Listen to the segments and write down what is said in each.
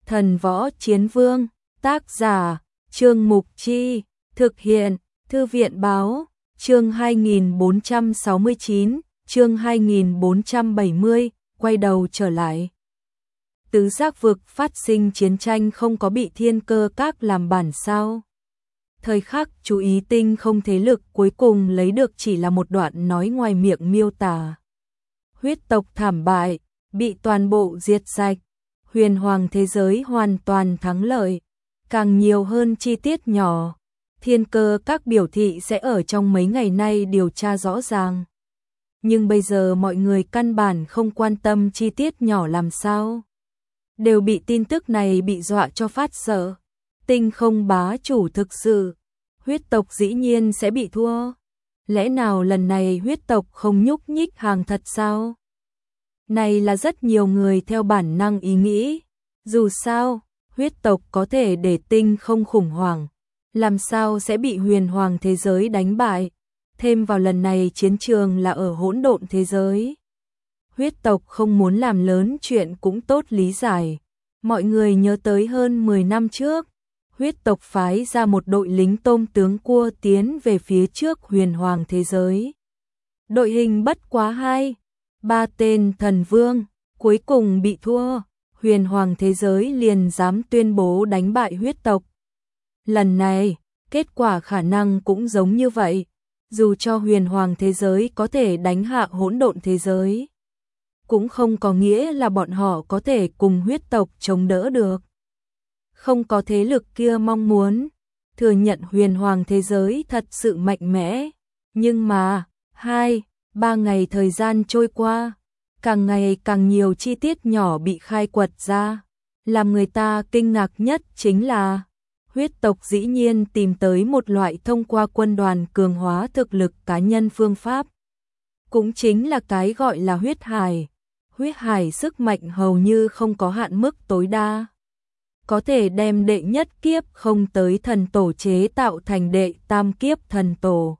Thần Võ Chiến Vương, tác giả, Trương Mục Chi, thực hiện, Thư viện Báo, chương 2469, chương 2470, quay đầu trở lại. Tứ Giác Vực phát sinh chiến tranh không có bị Thiên Cơ Các làm bản sao. Thời khắc chú ý tinh không thế lực cuối cùng lấy được chỉ là một đoạn nói ngoài miệng miêu tả. Huyết tộc thảm bại, bị toàn bộ diệt sạch, huyền hoàng thế giới hoàn toàn thắng lợi, càng nhiều hơn chi tiết nhỏ. Thiên Cơ Các biểu thị sẽ ở trong mấy ngày nay điều tra rõ ràng. Nhưng bây giờ mọi người căn bản không quan tâm chi tiết nhỏ làm sao. Đều bị tin tức này bị dọa cho phát sợ. Tinh không bá chủ thực sự, huyết tộc dĩ nhiên sẽ bị thua. Lẽ nào lần này huyết tộc không nhúc nhích hàng thật sao? Này là rất nhiều người theo bản năng ý nghĩ. Dù sao, huyết tộc có thể để tinh không khủng hoảng. Làm sao sẽ bị huyền hoàng thế giới đánh bại? Thêm vào lần này chiến trường là ở hỗn độn thế giới. Huyết tộc không muốn làm lớn chuyện cũng tốt lý giải. Mọi người nhớ tới hơn 10 năm trước, huyết tộc phái ra một đội lính tôm tướng cua tiến về phía trước huyền hoàng thế giới. Đội hình bất quá 2-3 tên thần vương, cuối cùng bị thua, huyền hoàng thế giới liền dám tuyên bố đánh bại huyết tộc. Lần này, kết quả khả năng cũng giống như vậy, dù cho huyền hoàng thế giới có thể đánh hạ hỗn độn thế giới, cũng không có nghĩa là bọn họ có thể cùng huyết tộc chống đỡ được. Không có thế lực kia mong muốn thừa nhận huyền hoàng thế giới thật sự mạnh mẽ, nhưng mà 2-3 ngày thời gian trôi qua, càng ngày càng nhiều chi tiết nhỏ bị khai quật ra. Làm người ta kinh ngạc nhất chính là huyết tộc dĩ nhiên tìm tới một loại thông qua quân đoàn cường hóa thực lực cá nhân phương pháp. Cũng chính là cái gọi là huyết hải. Huyết hải sức mạnh hầu như không có hạn mức tối đa. Có thể đem đệ nhất kiếp không tới thần tổ chế tạo thành đệ tam kiếp thần tổ.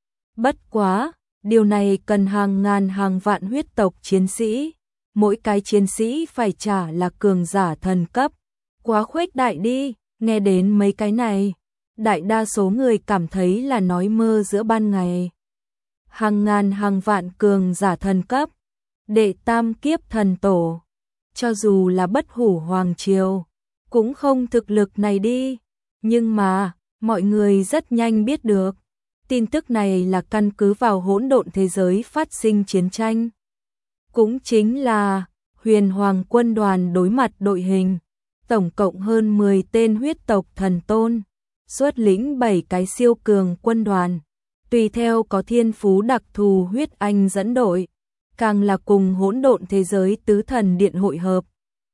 Bất quá, điều này cần hàng ngàn hàng vạn huyết tộc chiến sĩ. Mỗi cái chiến sĩ phải trả là cường giả thần cấp. Quá khuếch đại đi, nghe đến mấy cái này. Đại đa số người cảm thấy là nói mơ giữa ban ngày. Hàng ngàn hàng vạn cường giả thần cấp. Đệ tam kiếp thần tổ. Cho dù là bất hủ hoàng triều, cũng không thực lực này đi. Nhưng mà, mọi người rất nhanh biết được. Tin tức này là căn cứ vào hỗn độn thế giới phát sinh chiến tranh. Cũng chính là huyền hoàng quân đoàn đối mặt đội hình. Tổng cộng hơn 10 tên huyết tộc thần tôn. Xuất lĩnh 7 cái siêu cường quân đoàn. Tùy theo có thiên phú đặc thù huyết anh dẫn đội. Càng là cùng hỗn độn thế giới tứ thần điện hội hợp.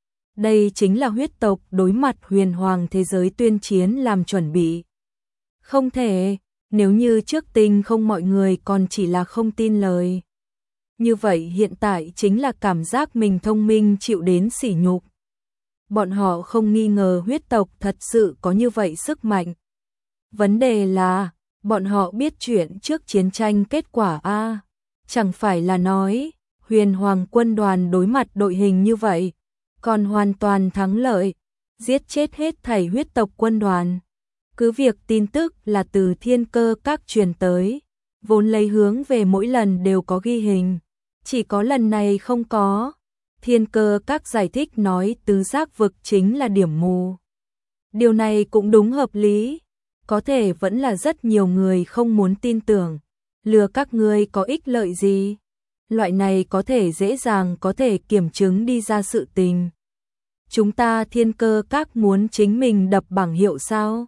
Đây chính là huyết tộc đối mặt huyền hoàng thế giới tuyên chiến làm chuẩn bị. Không thể, nếu như trước tinh không mọi người còn chỉ là không tin lời. Như vậy hiện tại chính là cảm giác mình thông minh chịu đến sỉ nhục. Bọn họ không nghi ngờ huyết tộc thật sự có như vậy sức mạnh. Vấn đề là, bọn họ biết chuyện trước chiến tranh kết quả a. Chẳng phải là nói, huyền hoàng quân đoàn đối mặt đội hình như vậy, còn hoàn toàn thắng lợi, giết chết hết thảy huyết tộc quân đoàn. Cứ việc tin tức là từ Thiên Cơ Các truyền tới, vốn lấy hướng về mỗi lần đều có ghi hình, chỉ có lần này không có. Thiên Cơ Các giải thích nói tứ giác vực chính là điểm mù. Điều này cũng đúng hợp lý, có thể vẫn là rất nhiều người không muốn tin tưởng. Lừa các ngươi có ích lợi gì? Loại này có thể dễ dàng có thể kiểm chứng đi ra sự tình. Chúng ta Thiên Cơ Các muốn chính mình đập bảng hiệu sao?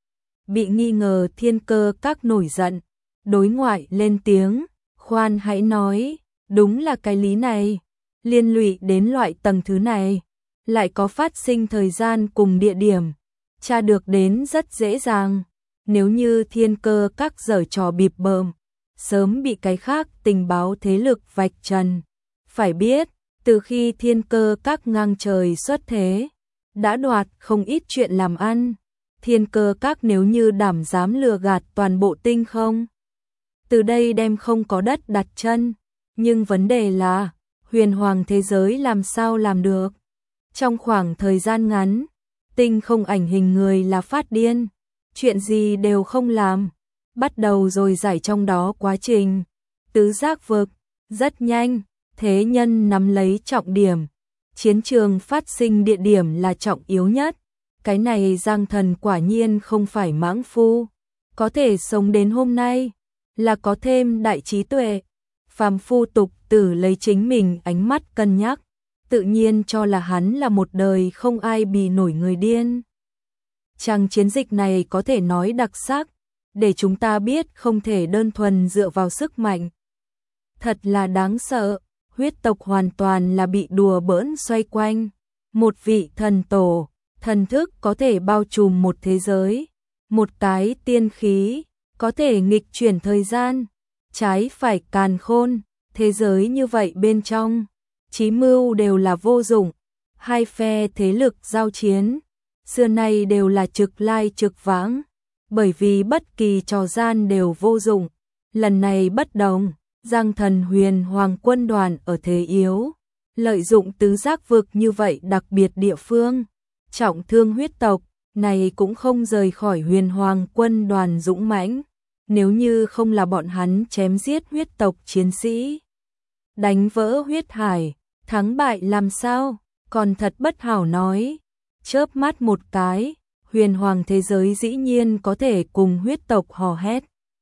Bị nghi ngờ Thiên Cơ Các nổi giận, đối ngoại lên tiếng, khoan hãy nói, đúng là cái lý này, liên lụy đến loại tầng thứ này, lại có phát sinh thời gian cùng địa điểm, tra được đến rất dễ dàng. Nếu như Thiên Cơ Các giở trò bịp bợm, sớm bị cái khác tình báo thế lực vạch trần. Phải biết, từ khi Thiên Cơ Các ngang trời xuất thế, đã đoạt không ít chuyện làm ăn. Thiên Cơ Các nếu như đảm dám lừa gạt toàn bộ tinh không, từ đây đem không có đất đặt chân. Nhưng vấn đề là, huyền hoàng thế giới làm sao làm được? Trong khoảng thời gian ngắn, Tinh không ảnh hình người là phát điên, chuyện gì đều không làm, bắt đầu rồi giải trong đó quá trình tứ giác vực. Rất nhanh, thế nhân nắm lấy trọng điểm, chiến trường phát sinh địa điểm là trọng yếu nhất. Cái này Giang Thần quả nhiên không phải mãng phu, có thể sống đến hôm nay là có thêm đại trí tuệ. Phàm phu tục tử lấy chính mình ánh mắt cân nhắc, tự nhiên cho là hắn là một đời không ai bì nổi người điên. Chàng chiến dịch này có thể nói đặc sắc, để chúng ta biết không thể đơn thuần dựa vào sức mạnh. Thật là đáng sợ, huyết tộc hoàn toàn là bị đùa bỡn xoay quanh. Một vị thần tổ, thần thức có thể bao trùm một thế giới, một cái tiên khí, có thể nghịch chuyển thời gian, trái phải càn khôn, thế giới như vậy bên trong, chí mưu đều là vô dụng, hai phe thế lực giao chiến, xưa nay đều là trực lai trực vãng, bởi vì bất kỳ trò gian đều vô dụng, lần này bất đồng. Giang Thần Huyền Hoàng quân đoàn ở thế yếu, lợi dụng tứ giác vực như vậy đặc biệt địa phương, trọng thương huyết tộc, này cũng không rời khỏi Huyền Hoàng quân đoàn dũng mãnh, nếu như không là bọn hắn chém giết huyết tộc chiến sĩ, đánh vỡ huyết hải, thắng bại làm sao, còn thật bất hảo nói. Chớp mắt một cái, Huyền Hoàng thế giới dĩ nhiên có thể cùng huyết tộc hò hét.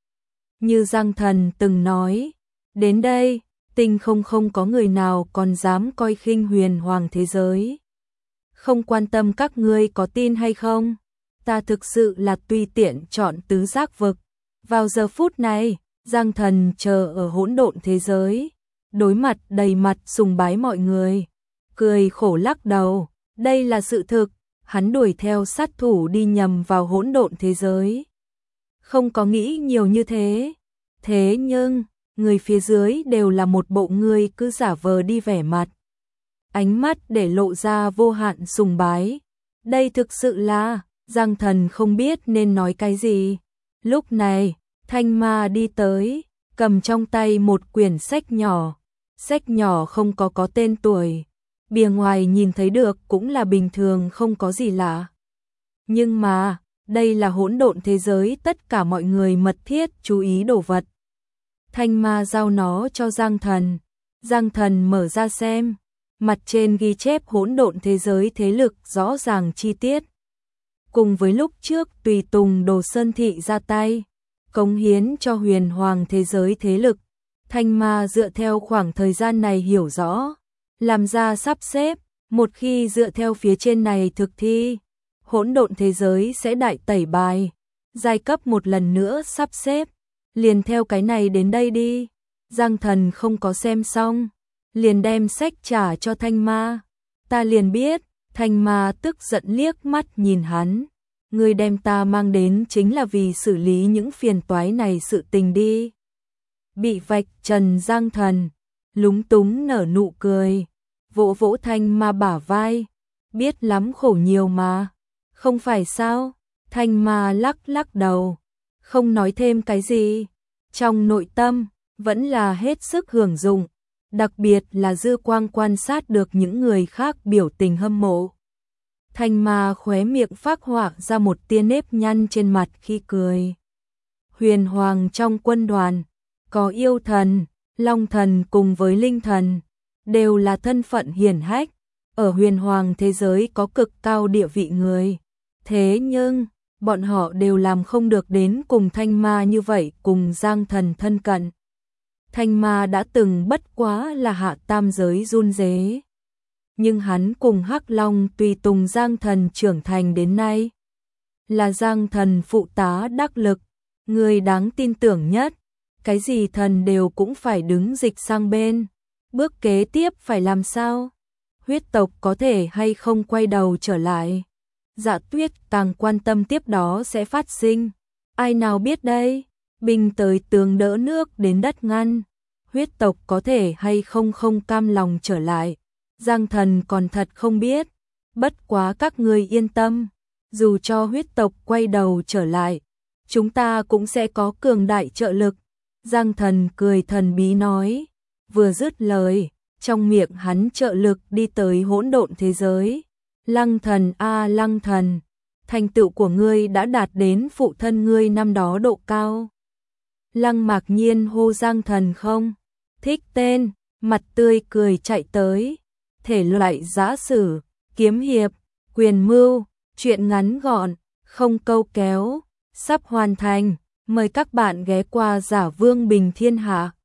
Như Giang Thần từng nói, đến đây, Tinh không có người nào còn dám coi khinh Huyền Hoàng thế giới. Không quan tâm các ngươi có tin hay không, ta thực sự là tùy tiện chọn tứ giác vực. Vào giờ phút này, Giang Thần chờ ở hỗn độn thế giới, đối mặt đầy mặt sùng bái mọi người, cười khổ lắc đầu, đây là sự thực, hắn đuổi theo sát thủ đi nhầm vào hỗn độn thế giới. Không có nghĩ nhiều như thế, thế nhưng người phía dưới đều là một bộ người cứ giả vờ đi vẻ mặt. Ánh mắt để lộ ra vô hạn sùng bái. Đây thực sự là, Giang Thần không biết nên nói cái gì. Lúc này, Thanh Ma đi tới, cầm trong tay một quyển sách nhỏ không có tên tuổi. Bìa ngoài nhìn thấy được cũng là bình thường không có gì lạ. Nhưng mà, đây là hỗn độn thế giới tất cả mọi người mật thiết chú ý đồ vật. Thanh Ma giao nó cho Giang Thần. Giang Thần mở ra xem, mặt trên ghi chép hỗn độn thế giới thế lực rõ ràng chi tiết. Cùng với lúc trước tùy tùng Đồ Sơn Thị ra tay, cống hiến cho Huyền Hoàng thế giới thế lực, Thanh Ma dựa theo khoảng thời gian này hiểu rõ, làm ra sắp xếp, một khi dựa theo phía trên này thực thi, hỗn độn thế giới sẽ đại tẩy bài, giai cấp một lần nữa sắp xếp. Liền theo cái này đến đây đi. Giang Thần không có xem xong, liền đem sách trả cho Thanh Ma. Ta liền biết, Thanh Ma tức giận liếc mắt nhìn hắn. Ngươi đem ta mang đến chính là vì xử lý những phiền toái này sự tình đi. Bị vạch trần Giang Thần, lúng túng nở nụ cười, vỗ vỗ Thanh Ma bả vai. Biết lắm khổ nhiều mà, không phải sao? Thanh Ma lắc lắc đầu, không nói thêm cái gì. Trong nội tâm, vẫn là hết sức hưởng dụng, đặc biệt là dư quang quan sát được những người khác biểu tình hâm mộ. Thanh Ma khóe miệng phác họa ra một tia nếp nhăn trên mặt khi cười. Huyền Hoàng trong quân đoàn, có yêu thần, long thần cùng với linh thần, đều là thân phận hiển hách, ở Huyền Hoàng thế giới có cực cao địa vị người. Thế nhưng, bọn họ đều làm không được đến cùng Thanh Ma như vậy cùng Giang Thần thân cận. Thanh Ma đã từng bất quá là hạ tam giới run rế. Nhưng hắn cùng Hắc Long tùy tùng Giang Thần trưởng thành đến nay. Là Giang Thần phụ tá đắc lực, người đáng tin tưởng nhất. Cái gì thần đều cũng phải đứng dịch sang bên. Bước kế tiếp phải làm sao? Huyết tộc có thể hay không quay đầu trở lại? Dạ Tuyết càng quan tâm tiếp đó sẽ phát sinh. Ai nào biết đây? Binh tới tường đỡ nước đến đất ngăn. Huyết tộc có thể hay không không cam lòng trở lại. Giang Thần còn thật không biết. Bất quá các ngươi yên tâm. Dù cho huyết tộc quay đầu trở lại, chúng ta cũng sẽ có cường đại trợ lực. Giang Thần cười thần bí nói. Vừa dứt lời, trong miệng hắn trợ lực đi tới hỗn độn thế giới. Lăng thần a Lăng thần, thành tựu của ngươi đã đạt đến phụ thân ngươi năm đó độ cao. Lăng Mạc Nhiên hô Giang Thần không thích tên, mặt tươi cười chạy tới. Thể loại giã sử, kiếm hiệp, quyền mưu, truyện ngắn gọn, không câu kéo, sắp hoàn thành. Mời các bạn ghé qua Giả Vương Bình Thiên Hạ.